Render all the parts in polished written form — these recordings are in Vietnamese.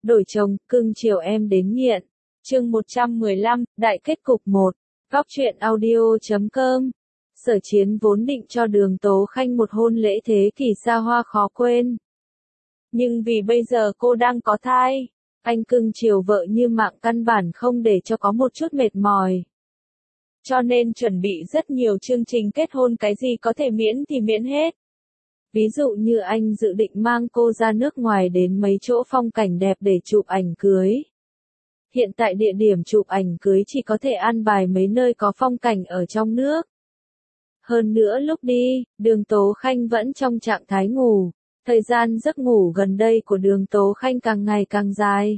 đổi chồng, cưng chiều em đến nghiện. Chương 115, Đại kết cục 1. Góc truyện audio.com. Sở Chiến vốn định cho Đường Tố Khanh một hôn lễ thế kỷ xa hoa khó quên. Nhưng vì bây giờ cô đang có thai, anh cưng chiều vợ như mạng căn bản không để cho có một chút mệt mỏi. Cho nên chuẩn bị rất nhiều chương trình kết hôn, cái gì có thể miễn thì miễn hết. Ví dụ như anh dự định mang cô ra nước ngoài đến mấy chỗ phong cảnh đẹp để chụp ảnh cưới. Hiện tại địa điểm chụp ảnh cưới chỉ có thể an bài mấy nơi có phong cảnh ở trong nước. Hơn nữa lúc đi, Đường Tố Khanh vẫn trong trạng thái ngủ. Thời gian giấc ngủ gần đây của Đường Tố Khanh càng ngày càng dài.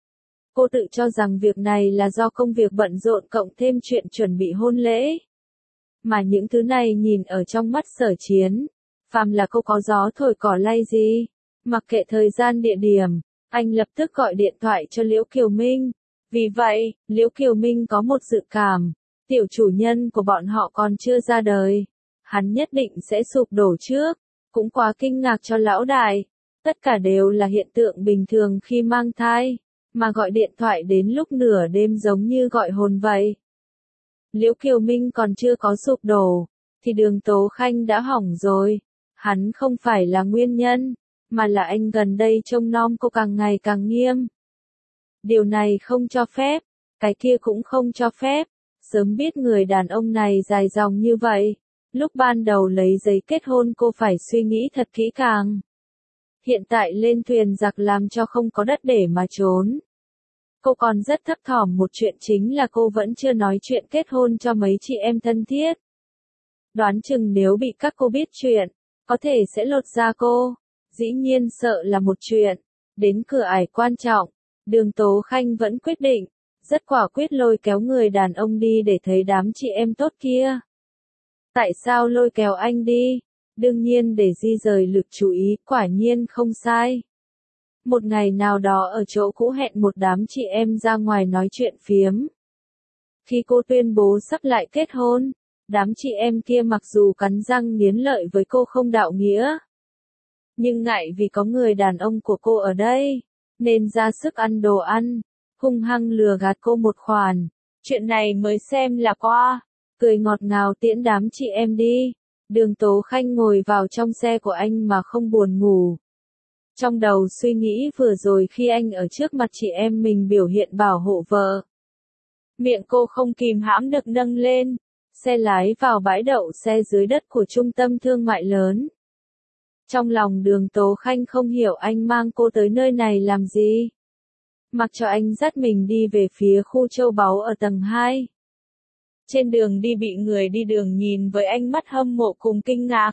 Cô tự cho rằng việc này là do công việc bận rộn cộng thêm chuyện chuẩn bị hôn lễ. Mà những thứ này nhìn ở trong mắt Sở Chiến, phàm là cô có gió thổi cỏ lay gì, mặc kệ thời gian địa điểm, anh lập tức gọi điện thoại cho Liễu Kiều Minh. Vì vậy, Liễu Kiều Minh có một dự cảm, tiểu chủ nhân của bọn họ còn chưa ra đời, hắn nhất định sẽ sụp đổ trước. Cũng quá kinh ngạc cho lão đại, tất cả đều là hiện tượng bình thường khi mang thai, mà gọi điện thoại đến lúc nửa đêm giống như gọi hồn vậy. Liễu Kiều Minh còn chưa có sụp đổ, thì Đường Tố Khanh đã hỏng rồi. Hắn không phải là nguyên nhân, mà là anh gần đây trông nom cô càng ngày càng nghiêm. Điều này không cho phép, cái kia cũng không cho phép. Sớm biết người đàn ông này dài dòng như vậy, lúc ban đầu lấy giấy kết hôn cô phải suy nghĩ thật kỹ càng. Hiện tại lên thuyền giặc làm cho không có đất để mà trốn. Cô còn rất thấp thỏm một chuyện, chính là cô vẫn chưa nói chuyện kết hôn cho mấy chị em thân thiết. Đoán chừng nếu bị các cô biết chuyện, có thể sẽ lột da cô. Dĩ nhiên sợ là một chuyện. Đến cửa ải quan trọng, Đường Tố Khanh vẫn quyết định, rất quả quyết lôi kéo người đàn ông đi để thấy đám chị em tốt kia. Tại sao lôi kéo anh đi? Đương nhiên để di rời lực chú ý, quả nhiên không sai. Một ngày nào đó ở chỗ cũ hẹn một đám chị em ra ngoài nói chuyện phiếm. Khi cô tuyên bố sắp lại kết hôn, đám chị em kia mặc dù cắn răng nghiến lợi với cô không đạo nghĩa, nhưng ngại vì có người đàn ông của cô ở đây, nên ra sức ăn đồ ăn, hung hăng lừa gạt cô một khoản. Chuyện này mới xem là qua, cười ngọt ngào tiễn đám chị em đi. Đường Tố Khanh ngồi vào trong xe của anh mà không buồn ngủ. Trong đầu suy nghĩ vừa rồi khi anh ở trước mặt chị em mình biểu hiện bảo hộ vợ. Miệng cô không kìm hãm được nâng lên, xe lái vào bãi đậu xe dưới đất của trung tâm thương mại lớn. Trong lòng Đường Tố Khanh không hiểu anh mang cô tới nơi này làm gì. Mặc cho anh dắt mình đi về phía khu châu báu ở tầng 2. Trên đường đi bị người đi đường nhìn với ánh mắt hâm mộ cùng kinh ngạc.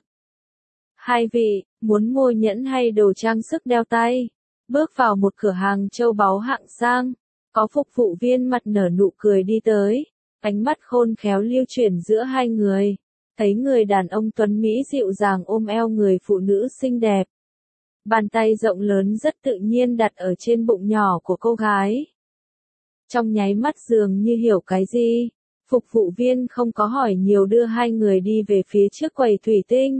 Hai vị, muốn mua nhẫn hay đồ trang sức đeo tay? Bước vào một cửa hàng châu báu hạng sang, có phục vụ viên mặt nở nụ cười đi tới, ánh mắt khôn khéo lưu chuyển giữa hai người. Thấy người đàn ông tuấn Mỹ dịu dàng ôm eo người phụ nữ xinh đẹp. Bàn tay rộng lớn rất tự nhiên đặt ở trên bụng nhỏ của cô gái. Trong nháy mắt dường như hiểu cái gì, phục vụ viên không có hỏi nhiều đưa hai người đi về phía trước quầy thủy tinh.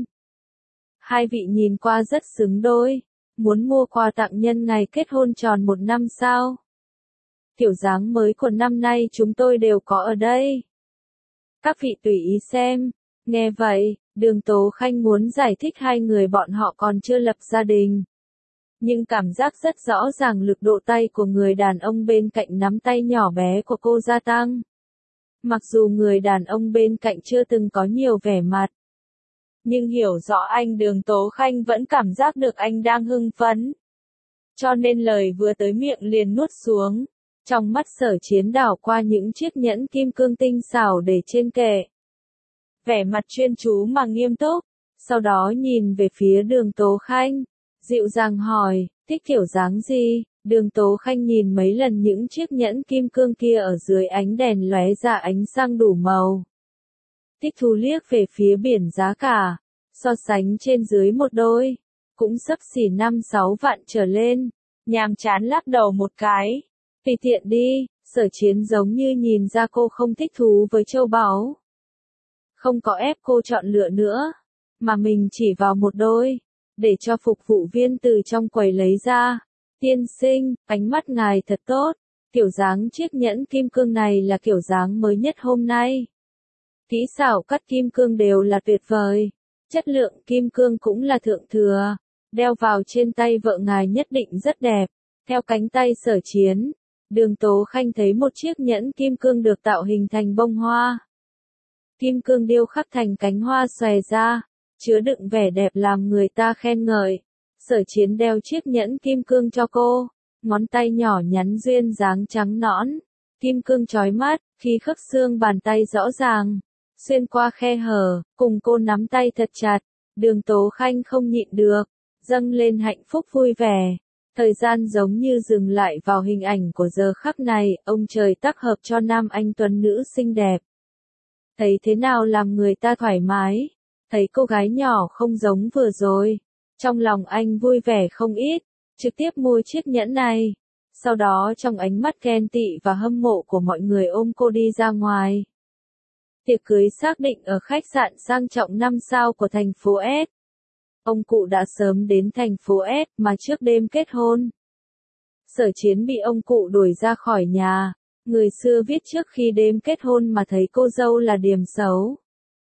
Hai vị nhìn qua rất xứng đôi, muốn mua quà tặng nhân ngày kết hôn tròn 1 năm sao? Kiểu dáng mới của năm nay chúng tôi đều có ở đây. Các vị tùy ý xem. Nghe vậy, Đường Tố Khanh muốn giải thích hai người bọn họ còn chưa lập gia đình. Nhưng cảm giác rất rõ ràng lực độ tay của người đàn ông bên cạnh nắm tay nhỏ bé của cô gia tăng. Mặc dù người đàn ông bên cạnh chưa từng có nhiều vẻ mặt, nhưng hiểu rõ anh, Đường Tố Khanh vẫn cảm giác được anh đang hưng phấn. Cho nên lời vừa tới miệng liền nuốt xuống. Trong mắt Sở Chiến đảo qua những chiếc nhẫn kim cương tinh xảo để trên kệ. Vẻ mặt chuyên chú mà nghiêm túc, sau đó nhìn về phía Đường Tố Khanh, dịu dàng hỏi, thích kiểu dáng gì? Đường Tố Khanh nhìn mấy lần những chiếc nhẫn kim cương kia ở dưới ánh đèn lóe ra ánh sáng đủ màu. Thích thú liếc về phía biển giá cả, so sánh trên dưới một đôi, cũng xấp xỉ 5-6 vạn trở lên, nhàm chán lắc đầu một cái, tùy tiện đi. Sở Chiến giống như nhìn ra cô không thích thú với châu báu. Không có ép cô chọn lựa nữa, mà mình chỉ vào một đôi, để cho phục vụ viên từ trong quầy lấy ra. Tiên sinh, ánh mắt ngài thật tốt. Kiểu dáng chiếc nhẫn kim cương này là kiểu dáng mới nhất hôm nay. Kỹ xảo cắt kim cương đều là tuyệt vời. Chất lượng kim cương cũng là thượng thừa. Đeo vào trên tay vợ ngài nhất định rất đẹp. Theo cánh tay Sở Chiến, Đường Tố Khanh thấy một chiếc nhẫn kim cương được tạo hình thành bông hoa. Kim cương điêu khắc thành cánh hoa xòe ra, chứa đựng vẻ đẹp làm người ta khen ngợi. Sở Chiến đeo chiếc nhẫn kim cương cho cô, ngón tay nhỏ nhắn duyên dáng trắng nõn, kim cương chói mắt, khi khớp xương bàn tay rõ ràng, xuyên qua khe hở, cùng cô nắm tay thật chặt, Đường Tố Khanh không nhịn được, dâng lên hạnh phúc vui vẻ. Thời gian giống như dừng lại vào hình ảnh của giờ khắc này, ông trời tác hợp cho nam anh tuấn nữ xinh đẹp. Thấy thế nào làm người ta thoải mái, thấy cô gái nhỏ không giống vừa rồi. Trong lòng anh vui vẻ không ít, trực tiếp mua chiếc nhẫn này. Sau đó trong ánh mắt ghen tị và hâm mộ của mọi người ôm cô đi ra ngoài. Tiệc cưới xác định ở khách sạn sang trọng 5 sao của thành phố S. Ông cụ đã sớm đến thành phố S mà trước đêm kết hôn. Sở Chiến bị ông cụ đuổi ra khỏi nhà. Người xưa viết trước khi đêm kết hôn mà thấy cô dâu là điểm xấu.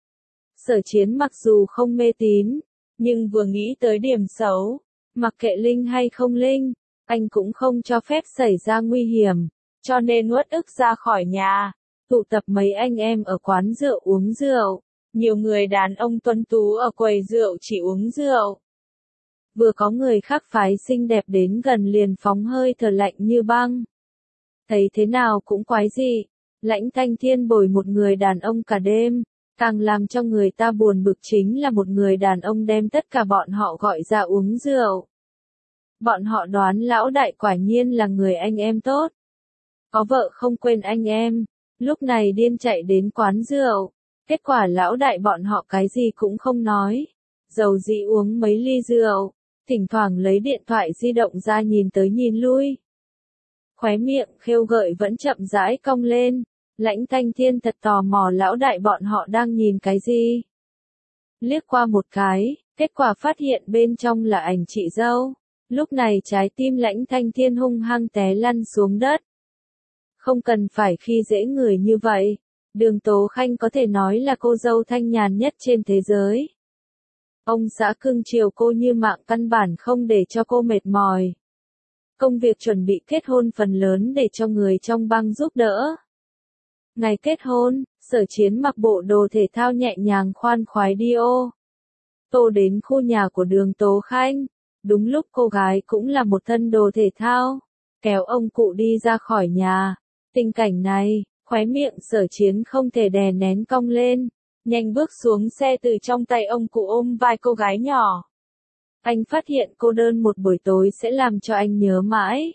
Sở Chiến mặc dù không mê tín, nhưng vừa nghĩ tới điểm xấu, mặc kệ linh hay không linh, anh cũng không cho phép xảy ra nguy hiểm, cho nên uất ức ra khỏi nhà, tụ tập mấy anh em ở quán rượu uống rượu. Nhiều người đàn ông tuấn tú ở quầy rượu chỉ uống rượu. Vừa có người khác phái xinh đẹp đến gần liền phóng hơi thở lạnh như băng. Thấy thế nào cũng quái dị, Lãnh Thanh Thiên bồi một người đàn ông cả đêm, càng làm cho người ta buồn bực chính là một người đàn ông đem tất cả bọn họ gọi ra uống rượu. Bọn họ đoán lão đại quả nhiên là người anh em tốt. Có vợ không quên anh em, lúc này điên chạy đến quán rượu. Kết quả lão đại bọn họ cái gì cũng không nói. Dầu dĩ uống mấy ly rượu, thỉnh thoảng lấy điện thoại di động ra nhìn tới nhìn lui. Khóe miệng khêu gợi vẫn chậm rãi cong lên. Lãnh Thanh Thiên thật tò mò lão đại bọn họ đang nhìn cái gì. Liếc qua một cái, kết quả phát hiện bên trong là ảnh chị dâu. Lúc này trái tim Lãnh Thanh Thiên hung hăng té lăn xuống đất. Không cần phải khi dễ người như vậy. Đường Tố Khanh có thể nói là cô dâu thanh nhàn nhất trên thế giới. Ông xã cưng chiều cô như mạng căn bản không để cho cô mệt mỏi. Công việc chuẩn bị kết hôn phần lớn để cho người trong bang giúp đỡ. Ngày kết hôn, Sở Chiến mặc bộ đồ thể thao nhẹ nhàng khoan khoái đi ô tô đến khu nhà của Đường Tố Khanh. Đúng lúc cô gái cũng là một thân đồ thể thao, kéo ông cụ đi ra khỏi nhà. Tình cảnh này, khóe miệng Sở Chiến không thể đè nén cong lên, nhanh bước xuống xe từ trong tay ông cụ ôm vai cô gái nhỏ. Anh phát hiện cô đơn một buổi tối sẽ làm cho anh nhớ mãi.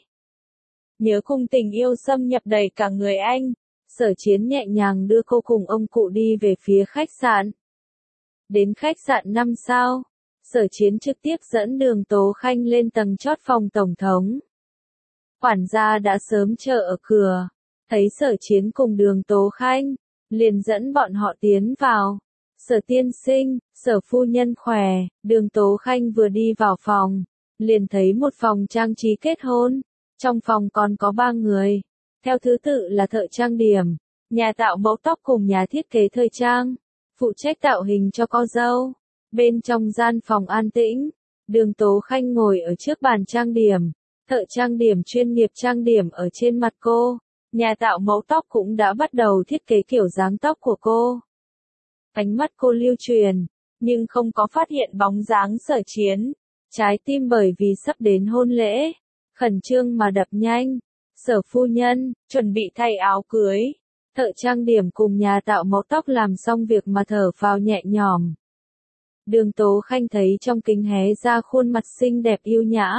Nhớ cùng tình yêu xâm nhập đầy cả người anh. Sở Chiến nhẹ nhàng đưa cô cùng ông cụ đi về phía khách sạn. Đến khách sạn 5 sao, Sở Chiến trực tiếp dẫn Đường Tố Khanh lên tầng chót phòng tổng thống. Quản gia đã sớm chờ ở cửa, thấy Sở Chiến cùng Đường Tố Khanh, liền dẫn bọn họ tiến vào. Sở tiên sinh, Sở phu nhân khỏe. Đường Tố Khanh vừa đi vào phòng, liền thấy một phòng trang trí kết hôn. Trong phòng còn có 3 người. Theo thứ tự là thợ trang điểm, nhà tạo mẫu tóc cùng nhà thiết kế thời trang, phụ trách tạo hình cho cô dâu. Bên trong gian phòng an tĩnh, Đường Tố Khanh ngồi ở trước bàn trang điểm, thợ trang điểm chuyên nghiệp trang điểm ở trên mặt cô. Nhà tạo mẫu tóc cũng đã bắt đầu thiết kế kiểu dáng tóc của cô. Ánh mắt cô lưu truyền, nhưng không có phát hiện bóng dáng Sở Chiến. Trái tim bởi vì sắp đến hôn lễ, khẩn trương mà đập nhanh. Sở phu nhân, chuẩn bị thay áo cưới. Thợ trang điểm cùng nhà tạo mẫu tóc làm xong việc mà thở phào nhẹ nhõm. Đường Tố Khanh thấy trong kính hé ra khuôn mặt xinh đẹp yêu nhã.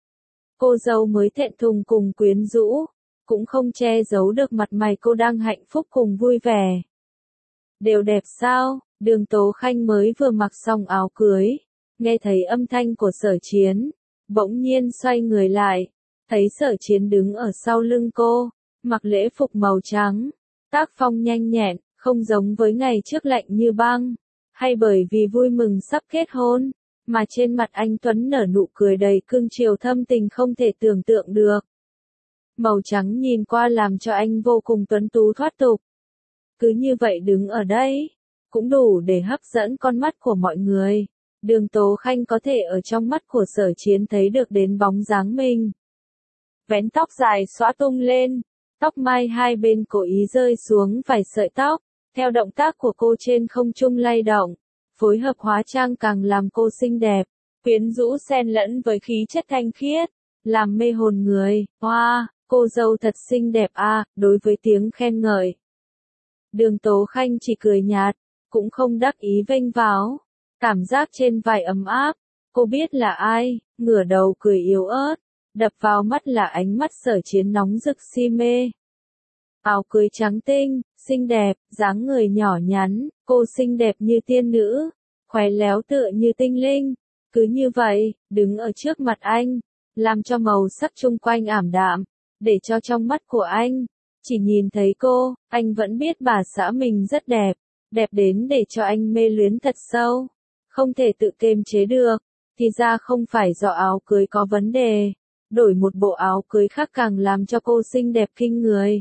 Cô dâu mới thẹn thùng cùng quyến rũ, cũng không che giấu được mặt mày cô đang hạnh phúc cùng vui vẻ. Đều đẹp sao? Đường Tố Khanh mới vừa mặc xong áo cưới, nghe thấy âm thanh của Sở Chiến, bỗng nhiên xoay người lại, thấy Sở Chiến đứng ở sau lưng cô, mặc lễ phục màu trắng, tác phong nhanh nhẹn, không giống với ngày trước lạnh như băng, hay bởi vì vui mừng sắp kết hôn, mà trên mặt anh Tuấn nở nụ cười đầy cưng chiều thâm tình không thể tưởng tượng được. Màu trắng nhìn qua làm cho anh vô cùng tuấn tú thoát tục. Cứ như vậy đứng ở đây, cũng đủ để hấp dẫn con mắt của mọi người. Đường Tố Khanh có thể ở trong mắt của Sở Chiến thấy được đến bóng dáng mình. Vén tóc dài xõa tung lên, tóc mai hai bên cố ý rơi xuống vài sợi tóc, theo động tác của cô trên không trung lay động, phối hợp hóa trang càng làm cô xinh đẹp, quyến rũ xen lẫn với khí chất thanh khiết, làm mê hồn người. Hoa, cô dâu thật xinh đẹp a, đối với tiếng khen ngợi. Đường Tố Khanh chỉ cười nhạt, cũng không đắc ý vênh váo. Cảm giác trên vai ấm áp, cô biết là ai, ngửa đầu cười yếu ớt, đập vào mắt là ánh mắt Sở Chiến nóng rực si mê. Áo cưới trắng tinh, xinh đẹp, dáng người nhỏ nhắn, cô xinh đẹp như tiên nữ, khéo léo tựa như tinh linh. Cứ như vậy, đứng ở trước mặt anh, làm cho màu sắc chung quanh ảm đạm, để cho trong mắt của anh, chỉ nhìn thấy cô, anh vẫn biết bà xã mình rất đẹp, đẹp đến để cho anh mê luyến thật sâu, không thể tự kiềm chế được. Thì ra không phải do áo cưới có vấn đề, đổi một bộ áo cưới khác càng làm cho cô xinh đẹp kinh người.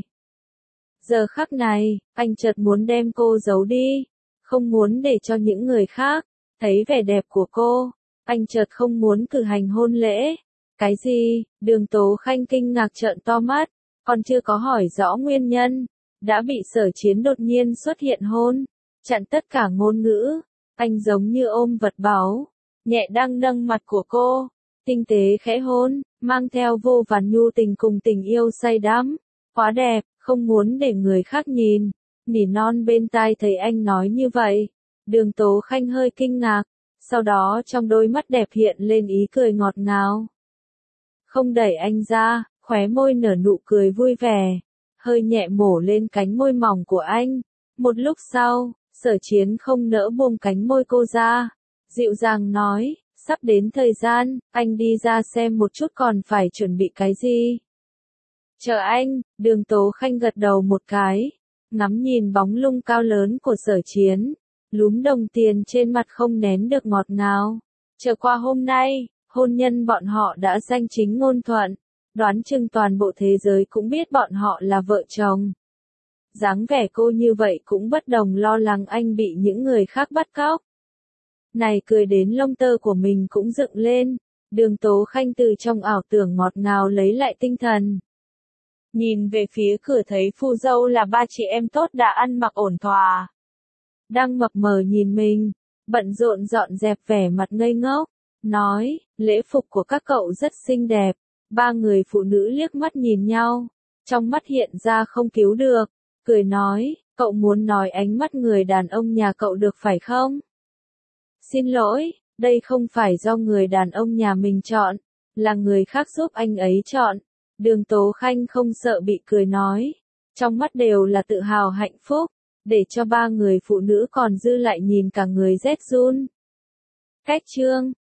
Giờ khắc này, anh chợt muốn đem cô giấu đi, không muốn để cho những người khác thấy vẻ đẹp của cô. Anh chợt không muốn cử hành hôn lễ. Cái gì? Đường Tố Khanh kinh ngạc trợn to mắt, còn chưa có hỏi rõ nguyên nhân, đã bị Sở Chiến đột nhiên xuất hiện hôn, chặn tất cả ngôn ngữ. Anh giống như ôm vật báu, nhẹ đang nâng mặt của cô, tinh tế khẽ hôn, mang theo vô vàn nhu tình cùng tình yêu say đắm. Quá đẹp, không muốn để người khác nhìn. Nỉ non bên tai thấy anh nói như vậy, Đường Tố Khanh hơi kinh ngạc, sau đó trong đôi mắt đẹp hiện lên ý cười ngọt ngào. Không đẩy anh ra, khóe môi nở nụ cười vui vẻ, hơi nhẹ mổ lên cánh môi mỏng của anh. Một lúc sau, Sở Chiến không nỡ buông cánh môi cô ra, dịu dàng nói, sắp đến thời gian, anh đi ra xem một chút còn phải chuẩn bị cái gì. Chờ anh. Đường Tố Khanh gật đầu một cái, ngắm nhìn bóng lưng cao lớn của Sở Chiến, lúm đồng tiền trên mặt không nén được ngọt ngào. Chờ qua hôm nay, hôn nhân bọn họ đã danh chính ngôn thuận, đoán chừng toàn bộ thế giới cũng biết bọn họ là vợ chồng. Dáng vẻ cô như vậy cũng bất đồng lo lắng anh bị những người khác bắt cóc. Này cười đến lông tơ của mình cũng dựng lên, Đường Tố Khanh từ trong ảo tưởng ngọt ngào lấy lại tinh thần. Nhìn về phía cửa thấy phu dâu là ba chị em tốt đã ăn mặc ổn thỏa. Đang mập mờ nhìn mình, bận rộn dọn dẹp vẻ mặt ngây ngốc, nói, lễ phục của các cậu rất xinh đẹp. Ba người phụ nữ liếc mắt nhìn nhau, trong mắt hiện ra không cứu được, cười nói, cậu muốn nói ánh mắt người đàn ông nhà cậu được phải không? Xin lỗi, đây không phải do người đàn ông nhà mình chọn, là người khác giúp anh ấy chọn. Đường Tố Khanh không sợ bị cười nói, trong mắt đều là tự hào hạnh phúc, để cho ba người phụ nữ còn dư lại nhìn cả người rét run. Cách chương